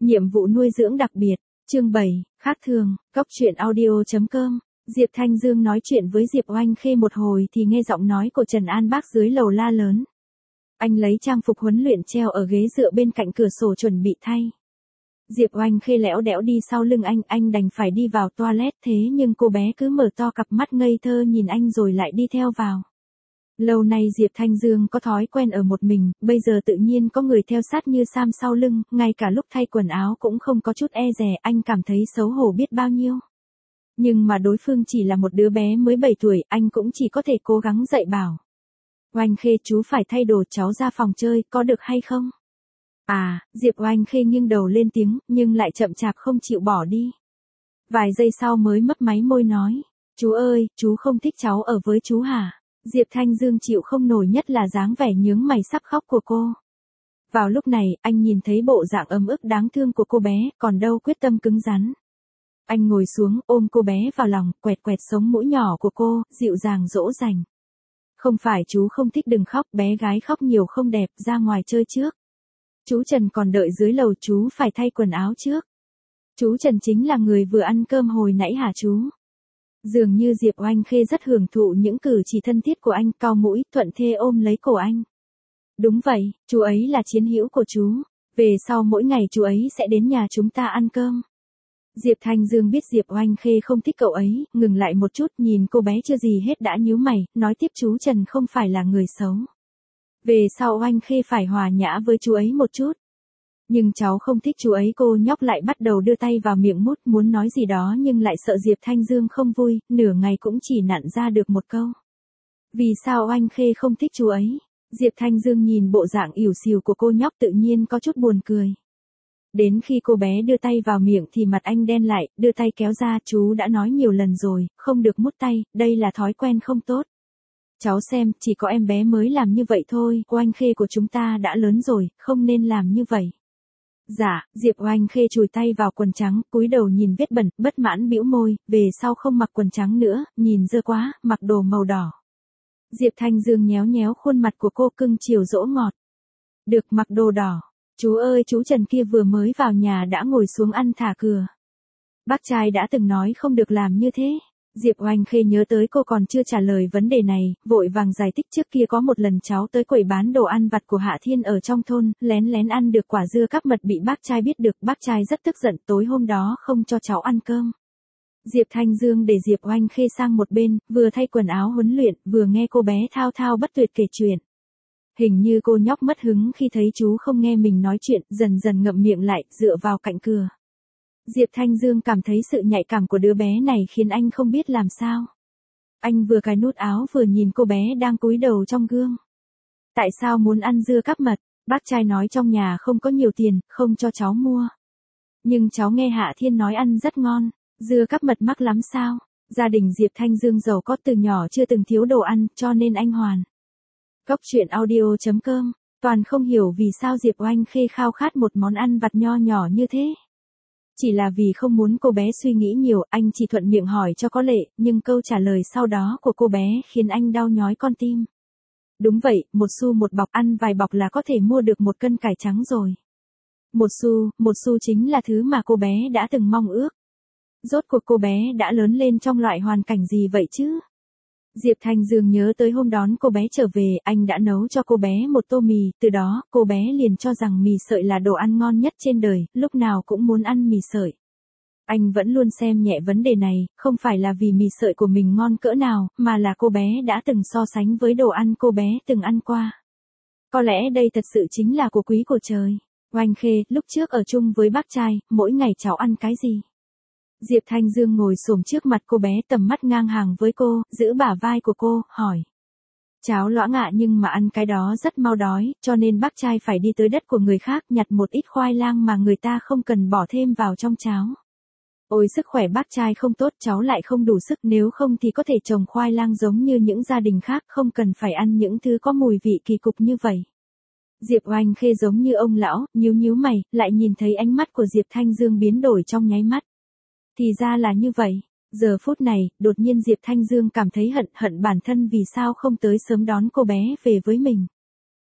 Nhiệm vụ nuôi dưỡng đặc biệt, chương 7, khác thường, Cóc truyện audio.com. Diệp Thanh Dương nói chuyện với Diệp Oanh Khê một hồi thì nghe giọng nói của Trần An Bác dưới lầu la lớn. Anh lấy trang phục huấn luyện treo ở ghế dựa bên cạnh cửa sổ chuẩn bị thay. Diệp Oanh Khê lẽo đẽo đi sau lưng anh đành phải đi vào toilet, thế nhưng cô bé cứ mở to cặp mắt ngây thơ nhìn anh rồi lại đi theo vào. Lâu nay Diệp Thanh Dương có thói quen ở một mình, bây giờ tự nhiên có người theo sát như Sam sau lưng, ngay cả lúc thay quần áo cũng không có chút e dè, anh cảm thấy xấu hổ biết bao nhiêu. Nhưng mà đối phương chỉ là một đứa bé mới 7 tuổi, anh cũng chỉ có thể cố gắng dạy bảo. Oanh Khê, chú phải thay đồ, cháu ra phòng chơi, có được hay không? À, Diệp Oanh Khê nghiêng đầu lên tiếng, nhưng lại chậm chạp không chịu bỏ đi. Vài giây sau mới mấp máy môi nói, chú ơi, chú không thích cháu ở với chú hả? Diệp Thanh Dương chịu không nổi nhất là dáng vẻ nhướng mày sắp khóc của cô. Vào lúc này, anh nhìn thấy bộ dạng ấm ức đáng thương của cô bé, còn đâu quyết tâm cứng rắn. Anh ngồi xuống, ôm cô bé vào lòng, quẹt quẹt sống mũi nhỏ của cô, dịu dàng dỗ dành. Không phải chú không thích, đừng khóc, bé gái khóc nhiều không đẹp, ra ngoài chơi trước. Chú Trần còn đợi dưới lầu, chú phải thay quần áo trước. Chú Trần chính là người vừa ăn cơm hồi nãy hả chú? Dường như Diệp Oanh Khê rất hưởng thụ những cử chỉ thân thiết của anh, cau mũi, thuận thê ôm lấy cổ anh. Đúng vậy, chú ấy là chiến hữu của chú. Về sau mỗi ngày chú ấy sẽ đến nhà chúng ta ăn cơm. Diệp Thanh Dương biết Diệp Oanh Khê không thích cậu ấy, ngừng lại một chút, nhìn cô bé chưa gì hết đã nhíu mày, nói tiếp, chú Trần không phải là người xấu. Về sau Oanh Khê phải hòa nhã với chú ấy một chút. Nhưng cháu không thích chú ấy, cô nhóc lại bắt đầu đưa tay vào miệng mút, muốn nói gì đó nhưng lại sợ Diệp Thanh Dương không vui, nửa ngày cũng chỉ nặn ra được một câu. Vì sao Oanh Khê không thích chú ấy? Diệp Thanh Dương nhìn bộ dạng ỉu xìu của cô nhóc tự nhiên có chút buồn cười. Đến khi cô bé đưa tay vào miệng thì mặt anh đen lại, đưa tay kéo ra, chú đã nói nhiều lần rồi, không được mút tay, đây là thói quen không tốt. Cháu xem, chỉ có em bé mới làm như vậy thôi, Oanh Khê của chúng ta đã lớn rồi, không nên làm như vậy. Dạ, Diệp Oanh Khê chùi tay vào quần trắng, cúi đầu nhìn vết bẩn, bất mãn bĩu môi, về sau không mặc quần trắng nữa, nhìn dơ quá, mặc đồ màu đỏ. Diệp Thanh Dương nhéo nhéo khuôn mặt của cô, cưng chiều dỗ ngọt. Được, mặc đồ đỏ. Chú ơi, chú Trần kia vừa mới vào nhà đã ngồi xuống ăn thả cửa. Bác trai đã từng nói không được làm như thế. Diệp Oanh Khê nhớ tới cô còn chưa trả lời vấn đề này, vội vàng giải thích, trước kia có một lần cháu tới quầy bán đồ ăn vặt của Hạ Thiên ở trong thôn, lén lén ăn được quả dưa cắp mật, bị bác trai biết được, bác trai rất tức giận, tối hôm đó không cho cháu ăn cơm. Diệp Thanh Dương để Diệp Oanh Khê sang một bên, vừa thay quần áo huấn luyện, vừa nghe cô bé thao thao bất tuyệt kể chuyện. Hình như cô nhóc mất hứng khi thấy chú không nghe mình nói chuyện, dần dần ngậm miệng lại, dựa vào cạnh cửa. Diệp Thanh Dương cảm thấy sự nhạy cảm của đứa bé này khiến anh không biết làm sao. Anh vừa cài nút áo vừa nhìn cô bé đang cúi đầu trong gương. Tại sao muốn ăn dưa cắp mật? Bác trai nói trong nhà không có nhiều tiền, không cho cháu mua. Nhưng cháu nghe Hạ Thiên nói ăn rất ngon, dưa cắp mật mắc lắm sao? Gia đình Diệp Thanh Dương giàu có, từ nhỏ chưa từng thiếu đồ ăn, cho nên anh hoàn. Cóc truyện audio.com, toàn không hiểu vì sao Diệp Oanh Khê khao khát một món ăn vặt nho nhỏ như thế. Chỉ là vì không muốn cô bé suy nghĩ nhiều, anh chỉ thuận miệng hỏi cho có lệ, nhưng câu trả lời sau đó của cô bé khiến anh đau nhói con tim. Đúng vậy, một xu một bọc, ăn vài bọc là có thể mua được 1 cân cải trắng rồi. Một xu chính là thứ mà cô bé đã từng mong ước. Rốt cuộc cô bé đã lớn lên trong loại hoàn cảnh gì vậy chứ? Diệp Thanh Dương nhớ tới hôm đón cô bé trở về, anh đã nấu cho cô bé một tô mì, từ đó, cô bé liền cho rằng mì sợi là đồ ăn ngon nhất trên đời, lúc nào cũng muốn ăn mì sợi. Anh vẫn luôn xem nhẹ vấn đề này, không phải là vì mì sợi của mình ngon cỡ nào, mà là cô bé đã từng so sánh với đồ ăn cô bé từng ăn qua. Có lẽ đây thật sự chính là của quý của trời. Oanh Khê, lúc trước ở chung với bác trai, mỗi ngày cháu ăn cái gì? Diệp Thanh Dương ngồi xổm trước mặt cô bé, tầm mắt ngang hàng với cô, giữ bả vai của cô, hỏi. Cháu loãng ạ, nhưng mà ăn cái đó rất mau đói, cho nên bác trai phải đi tới đất của người khác nhặt một ít khoai lang mà người ta không cần bỏ thêm vào trong cháo. Ôi, sức khỏe bác trai không tốt, cháu lại không đủ sức, nếu không thì có thể trồng khoai lang giống như những gia đình khác, không cần phải ăn những thứ có mùi vị kỳ cục như vậy. Diệp Oanh Khê giống như ông lão, nhíu mày, lại nhìn thấy ánh mắt của Diệp Thanh Dương biến đổi trong nháy mắt. Thì ra là như vậy. Giờ phút này, đột nhiên Diệp Thanh Dương cảm thấy hận bản thân vì sao không tới sớm đón cô bé về với mình.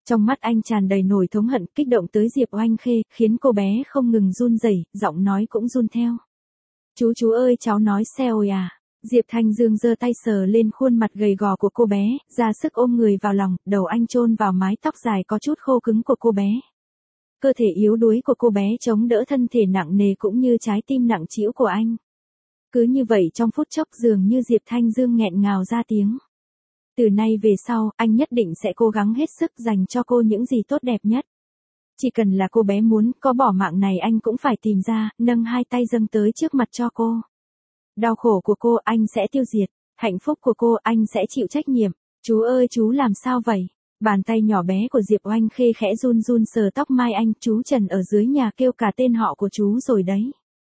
Trong mắt anh tràn đầy nổi thống hận, kích động tới Diệp Oanh Khê, khiến cô bé không ngừng run rẩy, giọng nói cũng run theo. Chú ơi, cháu nói xe ôi à. Diệp Thanh Dương giơ tay sờ lên khuôn mặt gầy gò của cô bé, ra sức ôm người vào lòng, đầu anh chôn vào mái tóc dài có chút khô cứng của cô bé. Cơ thể yếu đuối của cô bé chống đỡ thân thể nặng nề cũng như trái tim nặng trĩu của anh. Cứ như vậy trong phút chốc dường như Diệp Thanh Dương nghẹn ngào ra tiếng. Từ nay về sau, anh nhất định sẽ cố gắng hết sức dành cho cô những gì tốt đẹp nhất. Chỉ cần là cô bé muốn, có bỏ mạng này anh cũng phải tìm ra, nâng hai tay dâng tới trước mặt cho cô. Đau khổ của cô anh sẽ tiêu diệt, hạnh phúc của cô anh sẽ chịu trách nhiệm. Chú ơi, chú làm sao vậy? Bàn tay nhỏ bé của Diệp Oanh Khê khẽ run run sờ tóc mai anh, chú Trần ở dưới nhà kêu cả tên họ của chú rồi đấy.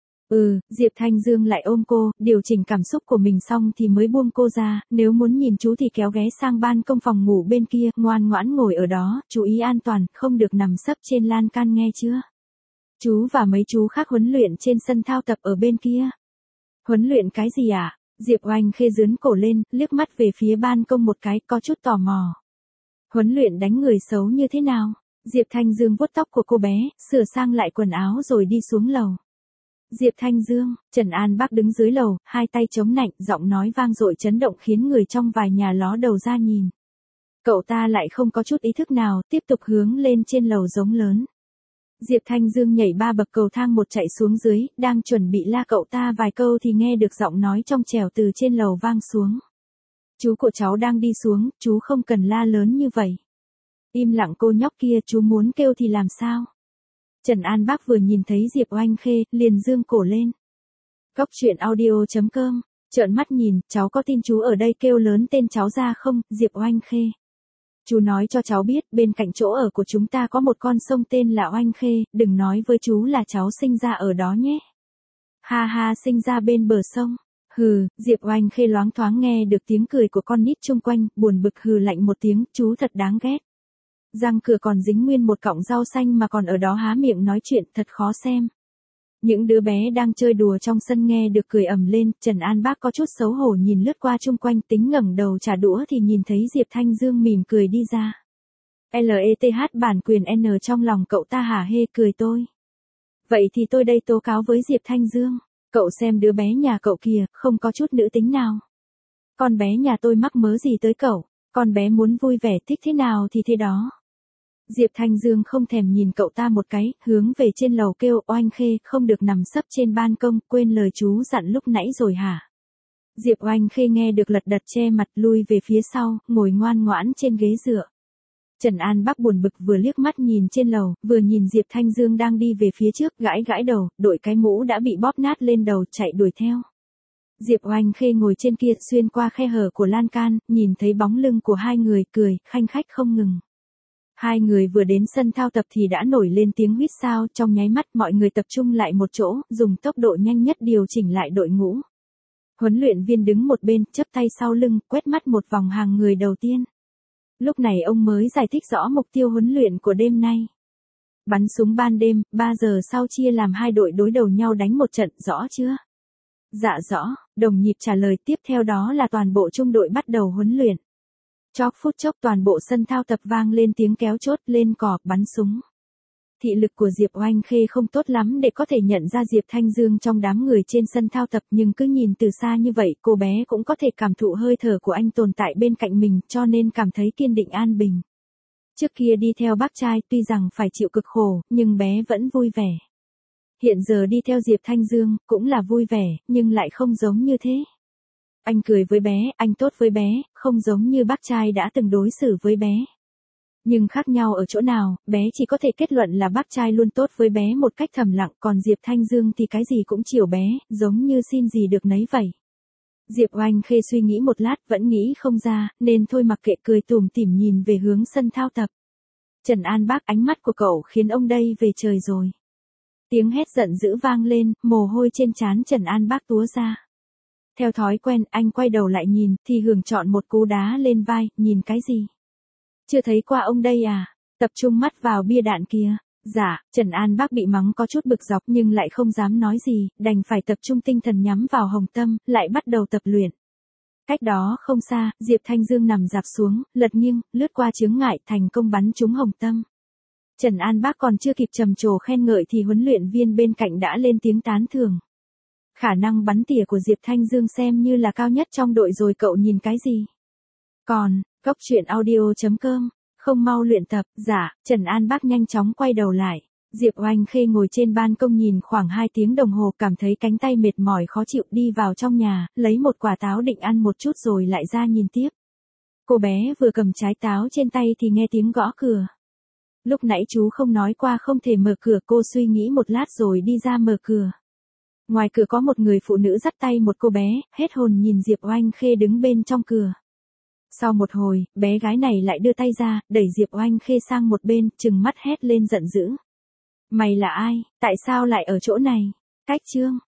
Diệp Thanh Dương lại ôm cô, điều chỉnh cảm xúc của mình xong thì mới buông cô ra, nếu muốn nhìn chú thì kéo ghé sang ban công phòng ngủ bên kia, ngoan ngoãn ngồi ở đó, chú ý an toàn, không được nằm sấp trên lan can nghe chưa? Chú và mấy chú khác huấn luyện trên sân thao tập ở bên kia. Huấn luyện cái gì ạ? Diệp Oanh Khê giướn cổ lên, liếc mắt về phía ban công một cái, có chút tò mò. Huấn luyện đánh người xấu như thế nào? Diệp Thanh Dương vuốt tóc của cô bé, sửa sang lại quần áo rồi đi xuống lầu. Diệp Thanh Dương, Trần An Bác đứng dưới lầu, hai tay chống nạnh, giọng nói vang dội chấn động khiến người trong vài nhà ló đầu ra nhìn. Cậu ta lại không có chút ý thức nào, tiếp tục hướng lên trên lầu giống lớn. Diệp Thanh Dương nhảy 3 bậc cầu thang một chạy xuống dưới, đang chuẩn bị la cậu ta vài câu thì nghe được giọng nói trong trẻo từ trên lầu vang xuống. Chú của cháu đang đi xuống, chú không cần la lớn như vậy. Im lặng cô nhóc kia, chú muốn kêu thì làm sao? Trần An Bác vừa nhìn thấy Diệp Oanh Khê, liền dương cổ lên. Góc truyện audio.com, trợn mắt nhìn, cháu có tin chú ở đây kêu lớn tên cháu ra không, Diệp Oanh Khê? Chú nói cho cháu biết, bên cạnh chỗ ở của chúng ta có một con sông tên là Oanh Khê, đừng nói với chú là cháu sinh ra ở đó nhé. Ha ha, sinh ra bên bờ sông. Diệp Oanh Khê loáng thoáng nghe được tiếng cười của con nít chung quanh, buồn bực hừ lạnh một tiếng, chú thật đáng ghét. Răng cửa còn dính nguyên một cọng rau xanh mà còn ở đó há miệng nói chuyện, thật khó xem. Những đứa bé đang chơi đùa trong sân nghe được cười ầm lên, Trần An Bác có chút xấu hổ nhìn lướt qua chung quanh, tính ngẩng đầu trả đũa thì nhìn thấy Diệp Thanh Dương mỉm cười đi ra. LETH bản quyền N trong lòng cậu ta hả hê cười tôi. Vậy thì tôi đây tố cáo với Diệp Thanh Dương. Cậu xem đứa bé nhà cậu kìa, không có chút nữ tính nào. Con bé nhà tôi mắc mớ gì tới cậu, con bé muốn vui vẻ thích thế nào thì thế đó. Diệp Thanh Dương không thèm nhìn cậu ta một cái, hướng về trên lầu kêu, Oanh Khê, không được nằm sấp trên ban công, quên lời chú dặn lúc nãy rồi hả? Diệp Oanh Khê nghe được lật đật che mặt lui về phía sau, ngồi ngoan ngoãn trên ghế dựa. Trần An Bác buồn bực vừa liếc mắt nhìn trên lầu, vừa nhìn Diệp Thanh Dương đang đi về phía trước, gãi gãi đầu, đội cái mũ đã bị bóp nát lên đầu, chạy đuổi theo. Diệp Oanh Khê ngồi trên kia, xuyên qua khe hở của lan can, nhìn thấy bóng lưng của hai người, cười, khanh khách không ngừng. Hai người vừa đến sân thao tập thì đã nổi lên tiếng huýt sáo, trong nháy mắt mọi người tập trung lại một chỗ, dùng tốc độ nhanh nhất điều chỉnh lại đội ngũ. Huấn luyện viên đứng một bên, chắp tay sau lưng, quét mắt một vòng hàng người đầu tiên. Lúc này ông mới giải thích rõ mục tiêu huấn luyện của đêm nay. Bắn súng ban đêm, 3 giờ sau chia làm 2 đội đối đầu nhau đánh một trận, rõ chưa? Dạ rõ, đồng nhịp trả lời, tiếp theo đó là toàn bộ trung đội bắt đầu huấn luyện. Chốc phút chốc toàn bộ sân thao tập vang lên tiếng kéo chốt, lên cò, bắn súng. Thị lực của Diệp Oanh Khê không tốt lắm để có thể nhận ra Diệp Thanh Dương trong đám người trên sân thao tập, nhưng cứ nhìn từ xa như vậy cô bé cũng có thể cảm thụ hơi thở của anh tồn tại bên cạnh mình, cho nên cảm thấy kiên định an bình. Trước kia đi theo bác trai tuy rằng phải chịu cực khổ, nhưng bé vẫn vui vẻ. Hiện giờ đi theo Diệp Thanh Dương, cũng là vui vẻ, nhưng lại không giống như thế. Anh cười với bé, anh tốt với bé, không giống như bác trai đã từng đối xử với bé. Nhưng khác nhau ở chỗ nào, bé chỉ có thể kết luận là bác trai luôn tốt với bé một cách thầm lặng, còn Diệp Thanh Dương thì cái gì cũng chiều bé, giống như xin gì được nấy vậy. Diệp Oanh Khê suy nghĩ một lát vẫn nghĩ không ra, nên thôi mặc kệ, cười tủm tỉm nhìn về hướng sân thao tập. Trần An Bác, ánh mắt của cậu khiến ông đây về trời rồi. Tiếng hét giận dữ vang lên, mồ hôi trên trán Trần An Bác túa ra. Theo thói quen, anh quay đầu lại nhìn, thì Hường chọn một cú đá lên vai, nhìn cái gì? Chưa thấy qua ông đây à? Tập trung mắt vào bia đạn kia. Dạ, Trần An Bác bị mắng có chút bực dọc nhưng lại không dám nói gì, đành phải tập trung tinh thần nhắm vào Hồng Tâm, lại bắt đầu tập luyện. Cách đó không xa, Diệp Thanh Dương nằm dạp xuống, lật nghiêng, lướt qua chướng ngại, thành công bắn trúng hồng tâm. Trần An Bác còn chưa kịp trầm trồ khen ngợi thì huấn luyện viên bên cạnh đã lên tiếng tán thưởng. Khả năng bắn tỉa của Diệp Thanh Dương xem như là cao nhất trong đội rồi, cậu nhìn cái gì? Còn, Cốc truyện audio.com, không mau luyện tập, dạ, Trần An Bác nhanh chóng quay đầu lại. Diệp Oanh Khê ngồi trên ban công nhìn khoảng 2 tiếng đồng hồ, cảm thấy cánh tay mệt mỏi khó chịu, đi vào trong nhà, lấy một quả táo định ăn một chút rồi lại ra nhìn tiếp. Cô bé vừa cầm trái táo trên tay thì nghe tiếng gõ cửa. Lúc nãy chú không nói qua không thể mở cửa, cô suy nghĩ một lát rồi đi ra mở cửa. Ngoài cửa có một người phụ nữ dắt tay một cô bé, hết hồn nhìn Diệp Oanh Khê đứng bên trong cửa. Sau một hồi, bé gái này lại đưa tay ra, đẩy Diệp Oanh Khê sang một bên, trừng mắt hét lên giận dữ. Mày là ai, tại sao lại ở chỗ này? Cách chương